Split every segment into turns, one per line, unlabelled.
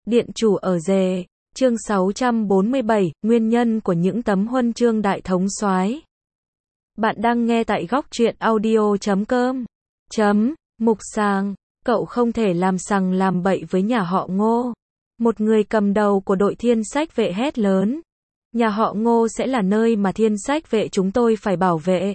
Điện chủ ở rể. Chương 647, nguyên nhân của những tấm huân chương đại thống soái. Bạn đang nghe tại góc truyện audio.com. Mục Sàng, cậu không thể làm sằng làm bậy với nhà họ Ngô. Một người cầm đầu của đội thiên sách vệ hét lớn. Nhà họ Ngô sẽ là nơi mà thiên sách vệ chúng tôi phải bảo vệ.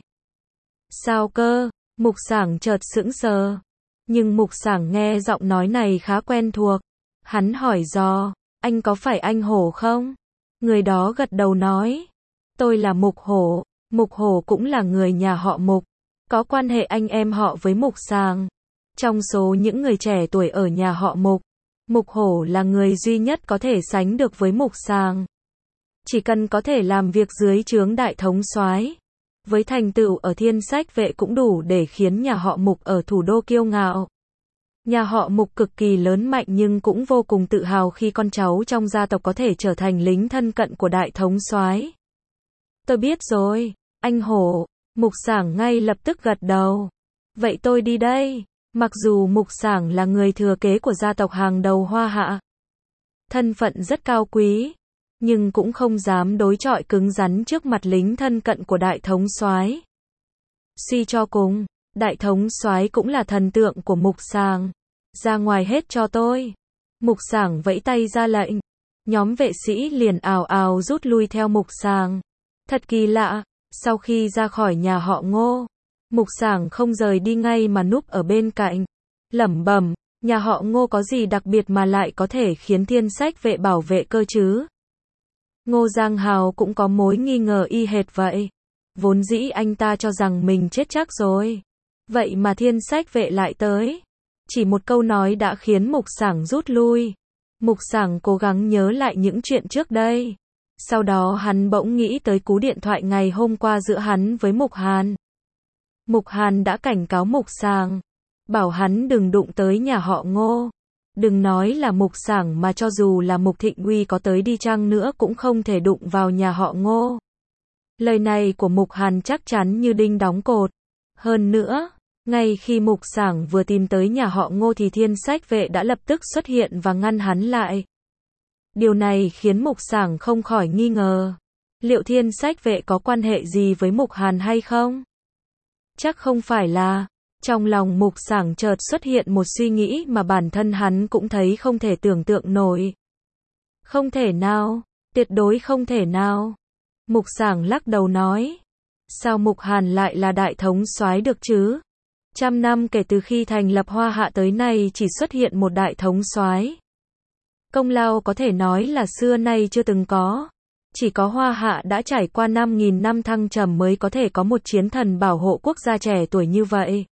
Sao cơ? Mục Sàng chợt sững sờ. Nhưng Mục Sàng nghe giọng nói này khá quen thuộc. Hắn hỏi dò, anh có phải anh Hổ không? Người đó gật đầu nói, tôi là Mục Hổ. Mục Hổ cũng là người nhà họ Mục, có quan hệ anh em họ với Mục Sàng. Trong số những người trẻ tuổi ở nhà họ Mục, Mục Hổ là người duy nhất có thể sánh được với Mục Sàng. Chỉ cần có thể làm việc dưới trướng đại thống soái, với thành tựu ở thiên sách vệ cũng đủ để khiến nhà họ Mục ở thủ đô kiêu ngạo. Nhà họ Mục cực kỳ lớn mạnh nhưng cũng vô cùng tự hào khi con cháu trong gia tộc có thể trở thành lính thân cận của đại thống soái. Tôi biết rồi, anh Hổ. Mục Sàng ngay lập tức gật đầu. Vậy tôi đi đây. Mặc dù Mục Sàng là người thừa kế của gia tộc hàng đầu Hoa Hạ, thân phận rất cao quý, nhưng cũng không dám đối chọi cứng rắn trước mặt lính thân cận của đại thống soái. Suy cho cùng, đại thống soái cũng là thần tượng của Mục Sàng. Ra ngoài hết cho tôi. Mục Sàng vẫy tay ra lệnh. Nhóm vệ sĩ liền ào ào rút lui theo Mục Sàng. Thật kỳ lạ, sau khi ra khỏi nhà họ Ngô, Mục Sàng không rời đi ngay mà núp ở bên cạnh, lẩm bẩm, nhà họ Ngô có gì đặc biệt mà lại có thể khiến thiên sách vệ bảo vệ cơ chứ? Ngô Giang Hào cũng có mối nghi ngờ y hệt vậy. Vốn dĩ anh ta cho rằng mình chết chắc rồi. Vậy mà thiên sách vệ lại tới. Chỉ một câu nói đã khiến Mục Sàng rút lui. Mục Sàng cố gắng nhớ lại những chuyện trước đây. Sau đó hắn bỗng nghĩ tới cú điện thoại ngày hôm qua giữa hắn với Mục Hàn. Mục Hàn đã cảnh cáo Mục Sàng, bảo hắn đừng đụng tới nhà họ Ngô. Đừng nói là Mục Sàng mà cho dù là Mục Thịnh Uy có tới đi chăng nữa cũng không thể đụng vào nhà họ Ngô. Lời này của Mục Hàn chắc chắn như đinh đóng cột. Hơn nữa, ngay khi Mục Sàng vừa tìm tới nhà họ Ngô thì thiên sách vệ đã lập tức xuất hiện và ngăn hắn lại. Điều này khiến Mục Sàng không khỏi nghi ngờ. Liệu thiên sách vệ có quan hệ gì với Mục Hàn hay không? Chắc không phải là. Trong lòng Mục Sàng chợt xuất hiện một suy nghĩ mà bản thân hắn cũng thấy không thể tưởng tượng nổi. Không thể nào, tuyệt đối không thể nào. Mục Sàng lắc đầu nói. Sao Mục Hàn lại là đại thống soái được chứ? 100 năm kể từ khi thành lập Hoa Hạ tới nay chỉ xuất hiện một đại thống soái. Công lao có thể nói là xưa nay chưa từng có. Chỉ có Hoa Hạ đã trải qua 5.000 năm thăng trầm mới có thể có một chiến thần bảo hộ quốc gia trẻ tuổi như vậy.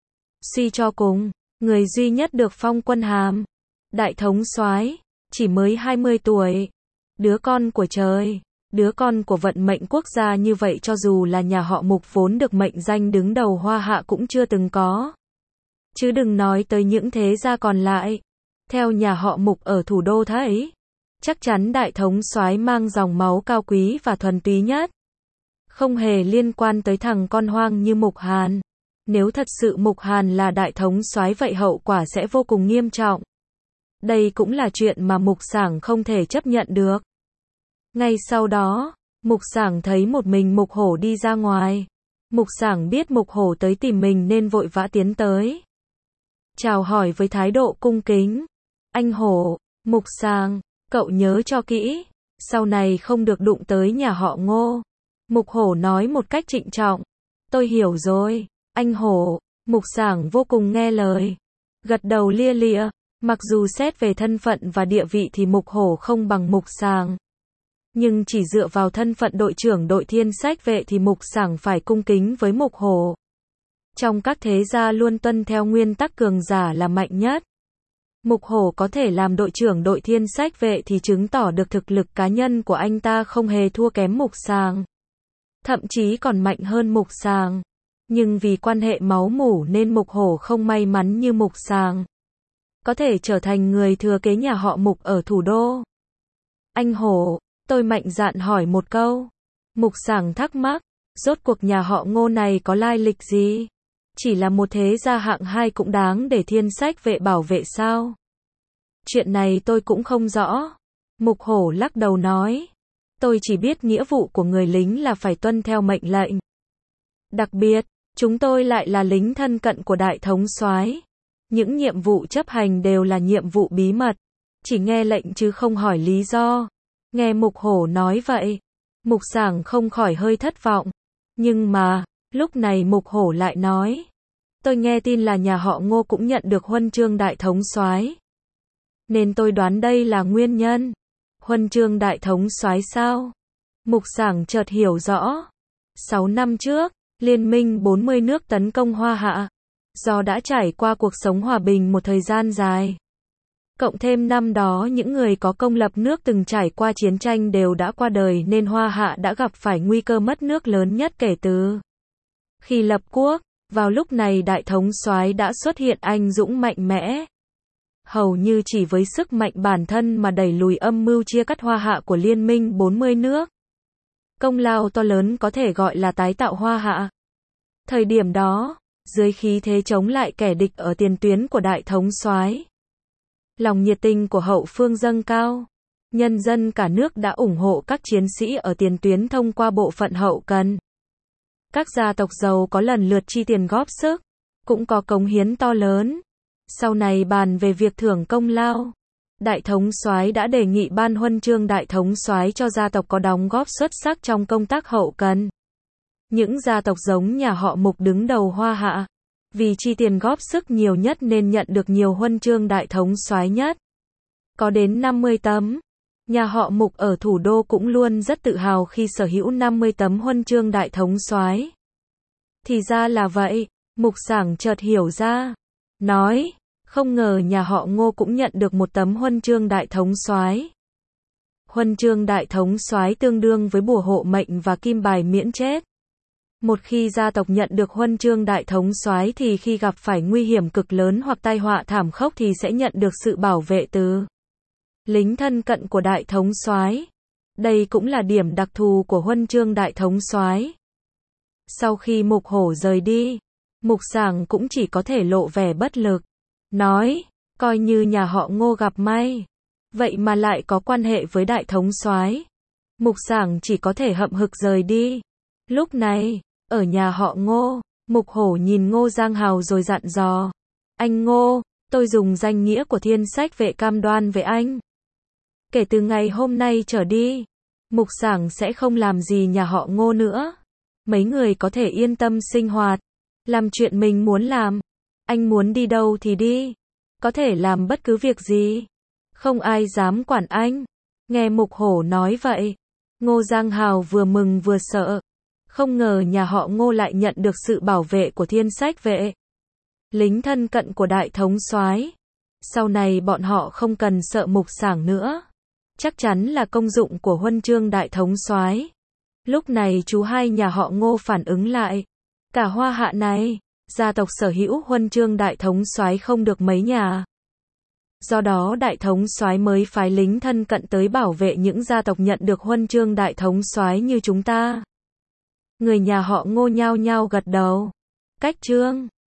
Suy cho cùng, người duy nhất được phong quân hàm đại thống soái chỉ mới 20 tuổi. Đứa con của trời, đứa con của vận mệnh quốc gia như vậy cho dù là nhà họ Mục vốn được mệnh danh đứng đầu Hoa Hạ cũng chưa từng có. Chứ đừng nói tới những thế gia còn lại. Theo nhà họ Mục ở thủ đô thấy, chắc chắn đại thống soái mang dòng máu cao quý và thuần túy nhất. Không hề liên quan tới thằng con hoang như Mục Hàn. Nếu thật sự Mục Hàn là đại thống soái vậy hậu quả sẽ vô cùng nghiêm trọng. Đây cũng là chuyện mà Mục Sàng không thể chấp nhận được. Ngay sau đó, Mục Sàng thấy một mình Mục Hổ đi ra ngoài. Mục Sàng biết Mục Hổ tới tìm mình nên vội vã tiến tới. Chào hỏi với thái độ cung kính. Anh Hổ, Mục Sàng, cậu nhớ cho kỹ, sau này không được đụng tới nhà họ Ngô. Mục Hổ nói một cách trịnh trọng. Tôi hiểu rồi, anh Hổ. Mục Sàng vô cùng nghe lời. Gật đầu lia lịa, mặc dù xét về thân phận và địa vị thì Mục Hổ không bằng Mục Sàng. Nhưng chỉ dựa vào thân phận đội trưởng đội thiên sách vệ thì Mục Sàng phải cung kính với Mục Hổ. Trong các thế gia luôn tuân theo nguyên tắc cường giả là mạnh nhất. Mục Hổ có thể làm đội trưởng đội thiên sách vệ thì chứng tỏ được thực lực cá nhân của anh ta không hề thua kém Mục Sàng. Thậm chí còn mạnh hơn Mục Sàng. Nhưng vì quan hệ máu mủ nên Mục Hổ không may mắn như Mục Sàng. Có thể trở thành người thừa kế nhà họ Mục ở thủ đô. Anh Hổ, tôi mạnh dạn hỏi một câu. Mục Sàng thắc mắc, rốt cuộc nhà họ Ngô này có lai lịch gì? Chỉ là một thế gia hạng 2 cũng đáng để thiên sách vệ bảo vệ sao? Chuyện này tôi cũng không rõ. Mục Hổ lắc đầu nói. Tôi chỉ biết nghĩa vụ của người lính là phải tuân theo mệnh lệnh. Đặc biệt, chúng tôi lại là lính thân cận của đại thống soái. Những nhiệm vụ chấp hành đều là nhiệm vụ bí mật. Chỉ nghe lệnh chứ không hỏi lý do. Nghe Mục Hổ nói vậy, Mục Sảng không khỏi hơi thất vọng. Nhưng mà, lúc này Mục Hổ lại nói. Tôi nghe tin là nhà họ Ngô cũng nhận được huân chương đại thống soái. Nên tôi đoán đây là nguyên nhân. Huân chương đại thống soái sao? Mục Sảng chợt hiểu rõ. 6 năm trước, Liên minh 40 nước tấn công Hoa Hạ. Do đã trải qua cuộc sống hòa bình một thời gian dài. Cộng thêm năm đó những người có công lập nước từng trải qua chiến tranh đều đã qua đời nên Hoa Hạ đã gặp phải nguy cơ mất nước lớn nhất kể từ khi lập quốc. Vào lúc này đại thống soái đã xuất hiện anh dũng mạnh mẽ. Hầu như chỉ với sức mạnh bản thân mà đẩy lùi âm mưu chia cắt Hoa Hạ của Liên minh 40 nước. Công lao to lớn có thể gọi là tái tạo Hoa Hạ. Thời điểm đó, dưới khí thế chống lại kẻ địch ở tiền tuyến của đại thống soái, lòng nhiệt tình của hậu phương dâng cao. Nhân dân cả nước đã ủng hộ các chiến sĩ ở tiền tuyến thông qua bộ phận hậu cần. Các gia tộc giàu có lần lượt chi tiền góp sức, cũng có cống hiến to lớn. Sau này bàn về việc thưởng công lao, đại thống soái đã đề nghị ban huân chương đại thống soái cho gia tộc có đóng góp xuất sắc trong công tác hậu cần. Những gia tộc giống nhà họ Mục đứng đầu Hoa Hạ, vì chi tiền góp sức nhiều nhất nên nhận được nhiều huân chương đại thống soái nhất. Có đến 50 tấm. Nhà họ Mục ở thủ đô cũng luôn rất tự hào khi sở hữu 50 tấm huân chương đại thống soái. Thì ra là vậy, Mục Sảng chợt hiểu ra. Nói, không ngờ nhà họ Ngô cũng nhận được một tấm huân chương đại thống soái. Huân chương đại thống soái tương đương với bùa hộ mệnh và kim bài miễn chết. Một khi gia tộc nhận được huân chương đại thống soái thì khi gặp phải nguy hiểm cực lớn hoặc tai họa thảm khốc thì sẽ nhận được sự bảo vệ từ lính thân cận của đại thống soái. Đây cũng là điểm đặc thù của huân chương đại thống soái. Sau khi Mục Hổ rời đi, Mục Sảng cũng chỉ có thể lộ vẻ bất lực. Nói, coi như nhà họ Ngô gặp may. Vậy mà lại có quan hệ với đại thống soái. Mục Sảng chỉ có thể hậm hực rời đi. Lúc này, ở nhà họ Ngô, Mục Hổ nhìn Ngô Giang Hào rồi dặn dò. Anh Ngô, tôi dùng danh nghĩa của Thiên Sách Vệ cam đoan với anh. Kể từ ngày hôm nay trở đi, Mục Sảng sẽ không làm gì nhà họ Ngô nữa. Mấy người có thể yên tâm sinh hoạt, làm chuyện mình muốn làm. Anh muốn đi đâu thì đi, có thể làm bất cứ việc gì. Không ai dám quản anh. Nghe Mục Hổ nói vậy, Ngô Giang Hào vừa mừng vừa sợ. Không ngờ nhà họ Ngô lại nhận được sự bảo vệ của Thiên Sách Vệ, lính thân cận của đại thống soái. Sau này bọn họ không cần sợ Mục Sảng nữa. Chắc chắn là công dụng của huân chương đại thống soái. Lúc này chú hai nhà họ Ngô phản ứng lại. Cả Hoa Hạ này, gia tộc sở hữu huân chương đại thống soái không được mấy nhà. Do đó đại thống soái mới phái lính thân cận tới bảo vệ những gia tộc nhận được huân chương đại thống soái như chúng ta. Người nhà họ Ngô nhao nhao gật đầu. Cách chương